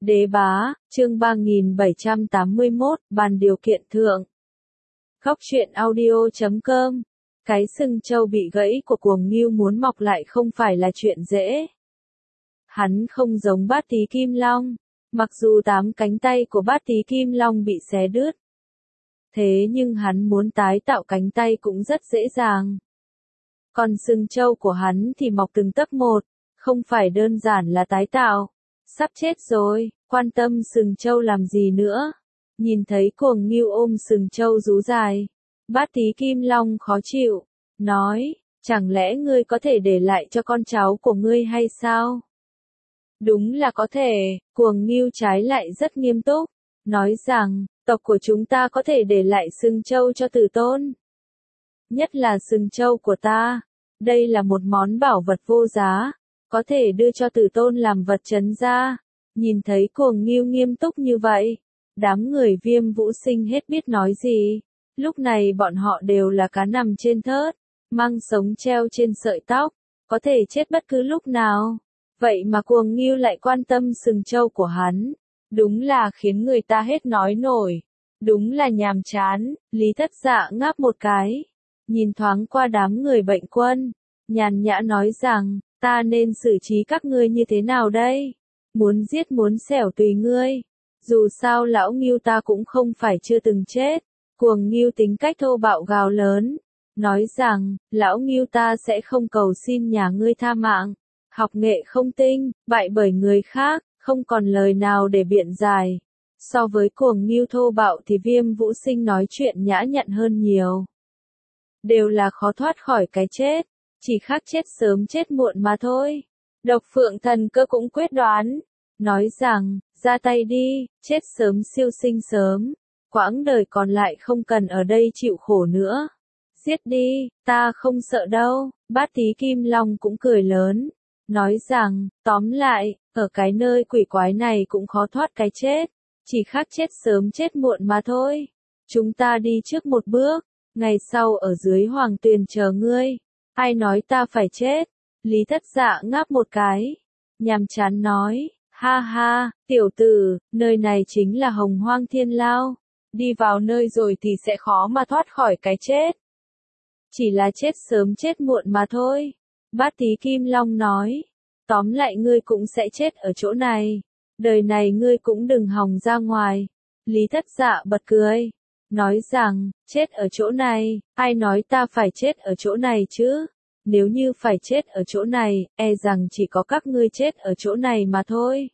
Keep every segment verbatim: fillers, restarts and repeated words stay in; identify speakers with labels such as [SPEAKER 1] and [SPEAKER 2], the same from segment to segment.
[SPEAKER 1] Đế bá, chương ba nghìn bảy trăm tám mươi mốt, bàn điều kiện thượng. Góc truyện audio chấm com. Cái sừng trâu bị gãy của cuồng ngưu muốn mọc lại không phải là chuyện dễ. Hắn không giống Bát Tí Kim Long, mặc dù tám cánh tay của Bát Tí Kim Long bị xé đứt. Thế nhưng hắn muốn tái tạo cánh tay cũng rất dễ dàng. Còn sừng trâu của hắn thì mọc từng tấc một, không phải đơn giản là tái tạo. Sắp chết rồi, quan tâm sừng trâu làm gì nữa. Nhìn thấy cuồng ngưu ôm sừng trâu rú dài, Bát Tí Kim Long khó chịu, nói, chẳng lẽ ngươi có thể để lại cho con cháu của ngươi hay sao? Đúng là có thể, cuồng ngưu trái lại rất nghiêm túc, nói rằng, tộc của chúng ta có thể để lại sừng trâu cho tử tôn. Nhất là sừng trâu của ta, đây là một món bảo vật vô giá, có thể đưa cho tử tôn làm vật trấn gia. Nhìn thấy cuồng ngưu nghiêm túc như vậy, đám người Viêm Vũ Sinh hết biết nói gì. Lúc này bọn họ đều là cá nằm trên thớt, mang sống treo trên sợi tóc, có thể chết bất cứ lúc nào. Vậy mà cuồng ngưu lại quan tâm sừng trâu của hắn, đúng là khiến người ta hết nói nổi. Đúng là nhàm chán. Lý Thất Dạ ngáp một cái, nhìn thoáng qua đám người bệnh quân, nhàn nhã nói rằng, ta nên xử trí các ngươi như thế nào đây? Muốn giết muốn xẻo tùy ngươi. Dù sao lão ngưu ta cũng không phải chưa từng chết. Cuồng ngưu tính cách thô bạo gào lớn, nói rằng, lão ngưu ta sẽ không cầu xin nhà ngươi tha mạng. Học nghệ không tinh, bại bởi người khác, không còn lời nào để biện giải. So với cuồng ngưu thô bạo thì Viêm Vũ Sinh nói chuyện nhã nhặn hơn nhiều. Đều là khó thoát khỏi cái chết, chỉ khác chết sớm chết muộn mà thôi. Độc Phượng Thần Cơ cũng quyết đoán, nói rằng, ra tay đi, chết sớm siêu sinh sớm, quãng đời còn lại không cần ở đây chịu khổ nữa. Giết đi, ta không sợ đâu. Bát Tí Kim Long cũng cười lớn, nói rằng, tóm lại, ở cái nơi quỷ quái này cũng khó thoát cái chết, chỉ khác chết sớm chết muộn mà thôi. Chúng ta đi trước một bước, ngày sau ở dưới hoàng tuyền chờ ngươi. Ai nói ta phải chết? Lý Thất Dạ ngáp một cái, nhàm chán nói, ha ha, tiểu tử, nơi này chính là Hồng Hoang Thiên Lao, đi vào nơi rồi thì sẽ khó mà thoát khỏi cái chết. Chỉ là chết sớm chết muộn mà thôi. Bát Tí Kim Long nói, tóm lại ngươi cũng sẽ chết ở chỗ này, đời này ngươi cũng đừng hòng ra ngoài. Lý Thất Dạ bật cười, nói rằng, chết ở chỗ này, ai nói ta phải chết ở chỗ này chứ? Nếu như phải chết ở chỗ này, e rằng chỉ có các ngươi chết ở chỗ này mà thôi.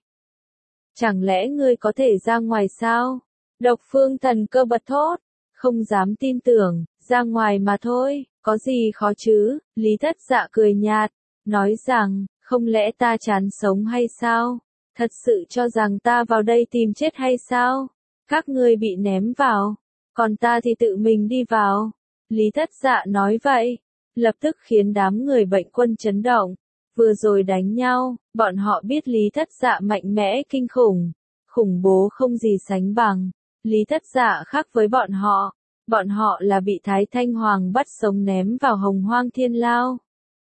[SPEAKER 1] Chẳng lẽ ngươi có thể ra ngoài sao? Độc Phương Thần Cơ bật thốt, không dám tin tưởng, ra ngoài mà thôi, có gì khó chứ? Lý Thất Dạ cười nhạt, nói rằng, không lẽ ta chán sống hay sao? Thật sự cho rằng ta vào đây tìm chết hay sao? Các ngươi bị ném vào, còn ta thì tự mình đi vào. Lý Thất Dạ nói vậy, lập tức khiến đám người bệnh quân chấn động. Vừa rồi đánh nhau, bọn họ biết Lý Thất Dạ mạnh mẽ kinh khủng, khủng bố không gì sánh bằng. Lý Thất Dạ khác với bọn họ, bọn họ là bị Thái Thanh Hoàng bắt sống ném vào Hồng Hoang Thiên Lao.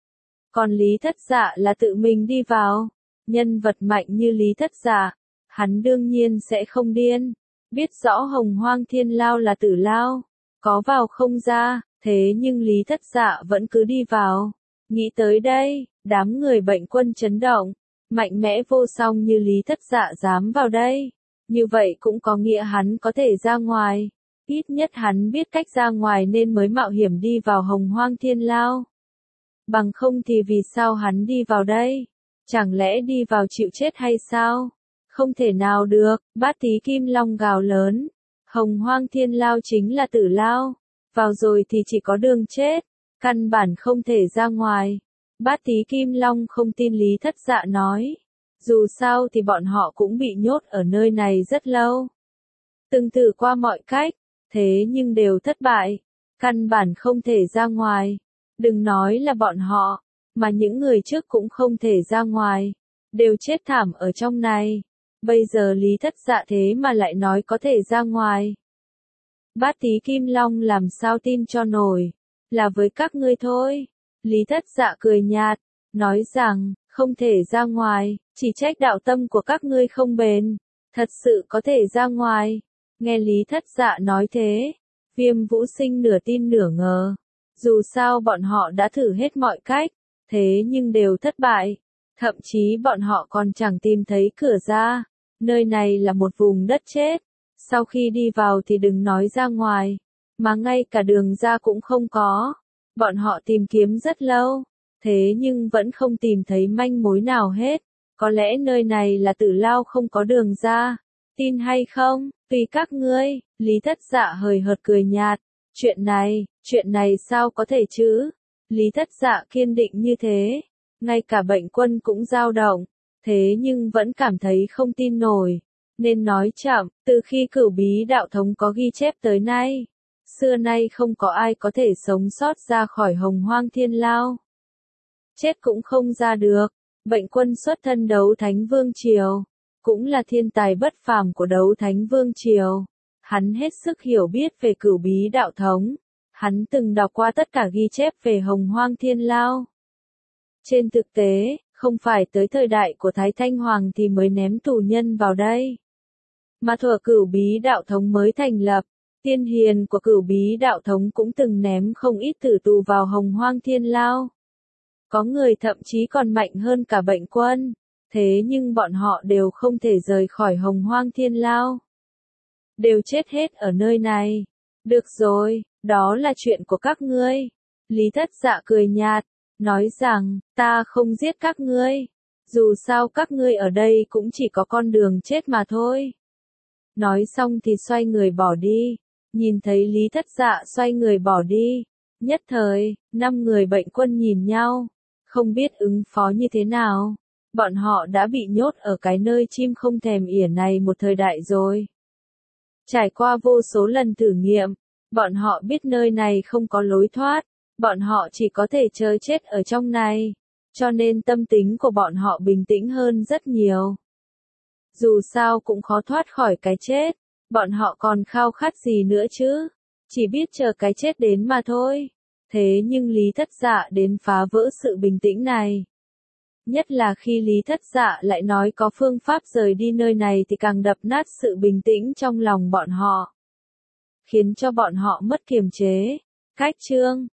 [SPEAKER 1] Còn Lý Thất Dạ là tự mình đi vào. Nhân vật mạnh như Lý Thất Dạ, hắn đương nhiên sẽ không điên. Biết rõ Hồng Hoang Thiên Lao là tử lao, có vào không ra, thế nhưng Lý Thất Dạ vẫn cứ đi vào. Nghĩ tới đây, đám người bệnh quân chấn động, mạnh mẽ vô song như Lý Thất Dạ dám vào đây. Như vậy cũng có nghĩa hắn có thể ra ngoài. Ít nhất hắn biết cách ra ngoài nên mới mạo hiểm đi vào Hồng Hoang Thiên Lao. Bằng không thì vì sao hắn đi vào đây? Chẳng lẽ đi vào chịu chết hay sao? Không thể nào được. Bát Tí Kim Long gào lớn, Hồng Hoang Thiên Lao chính là tử lao, vào rồi thì chỉ có đường chết, căn bản không thể ra ngoài. Bát Tí Kim Long không tin Lý Thất Dạ nói, dù sao thì bọn họ cũng bị nhốt ở nơi này rất lâu, từng thử qua mọi cách, thế nhưng đều thất bại, căn bản không thể ra ngoài. Đừng nói là bọn họ, mà những người trước cũng không thể ra ngoài, đều chết thảm ở trong này. Bây giờ Lý Thất Dạ thế mà lại nói có thể ra ngoài. Bát Tí Kim Long làm sao tin cho nổi, là với các ngươi thôi. Lý Thất Dạ cười nhạt, nói rằng, không thể ra ngoài, chỉ trách đạo tâm của các ngươi không bền. Thật sự có thể ra ngoài. Nghe Lý Thất Dạ nói thế, Viêm Vũ Sinh nửa tin nửa ngờ. Dù sao bọn họ đã thử hết mọi cách, thế nhưng đều thất bại. Thậm chí bọn họ còn chẳng tìm thấy cửa ra. Nơi này là một vùng đất chết. Sau khi đi vào thì đừng nói ra ngoài, mà ngay cả đường ra cũng không có. Bọn họ tìm kiếm rất lâu, thế nhưng vẫn không tìm thấy manh mối nào hết. Có lẽ nơi này là tử lao không có đường ra. Tin hay không, tùy các ngươi. Lý Thất Dạ hời hợt cười nhạt. Chuyện này, chuyện này sao có thể chứ? Lý Thất Dạ kiên định như thế. Ngay cả Bệnh Quân cũng dao động. Thế nhưng vẫn cảm thấy không tin nổi. Nên nói chậm, từ khi Cửu Bí Đạo Thống có ghi chép tới nay, xưa nay không có ai có thể sống sót ra khỏi Hồng Hoang Thiên Lao. Chết cũng không ra được. Bệnh Quân xuất thân Đấu Thánh Vương Triều, cũng là thiên tài bất phàm của Đấu Thánh Vương Triều. Hắn hết sức hiểu biết về Cửu Bí Đạo Thống. Hắn từng đọc qua tất cả ghi chép về Hồng Hoang Thiên Lao. Trên thực tế, không phải tới thời đại của Thái Thanh Hoàng thì mới ném tù nhân vào đây. Mà thuở Cửu Bí Đạo Thống mới thành lập, tiên hiền của Cửu Bí Đạo Thống cũng từng ném không ít tử tù vào Hồng Hoang Thiên Lao. Có người thậm chí còn mạnh hơn cả Bệnh Quân, thế nhưng bọn họ đều không thể rời khỏi Hồng Hoang Thiên Lao. Đều chết hết ở nơi này. Được rồi, đó là chuyện của các ngươi. Lý Thất Dạ cười nhạt, nói rằng, ta không giết các ngươi. Dù sao các ngươi ở đây cũng chỉ có con đường chết mà thôi. Nói xong thì xoay người bỏ đi. Nhìn thấy Lý Thất Dạ xoay người bỏ đi. Nhất thời, năm người Bệnh Quân nhìn nhau. Không biết ứng phó như thế nào. Bọn họ đã bị nhốt ở cái nơi chim không thèm ỉa này một thời đại rồi. Trải qua vô số lần thử nghiệm, bọn họ biết nơi này không có lối thoát. Bọn họ chỉ có thể chờ chết ở trong này. Cho nên tâm tính của bọn họ bình tĩnh hơn rất nhiều. Dù sao cũng khó thoát khỏi cái chết. Bọn họ còn khao khát gì nữa chứ? Chỉ biết chờ cái chết đến mà thôi. Thế nhưng Lý Thất Dạ đến phá vỡ sự bình tĩnh này. Nhất là khi Lý Thất Dạ lại nói có phương pháp rời đi nơi này thì càng đập nát sự bình tĩnh trong lòng bọn họ. Khiến cho bọn họ mất kiềm chế. Cách chương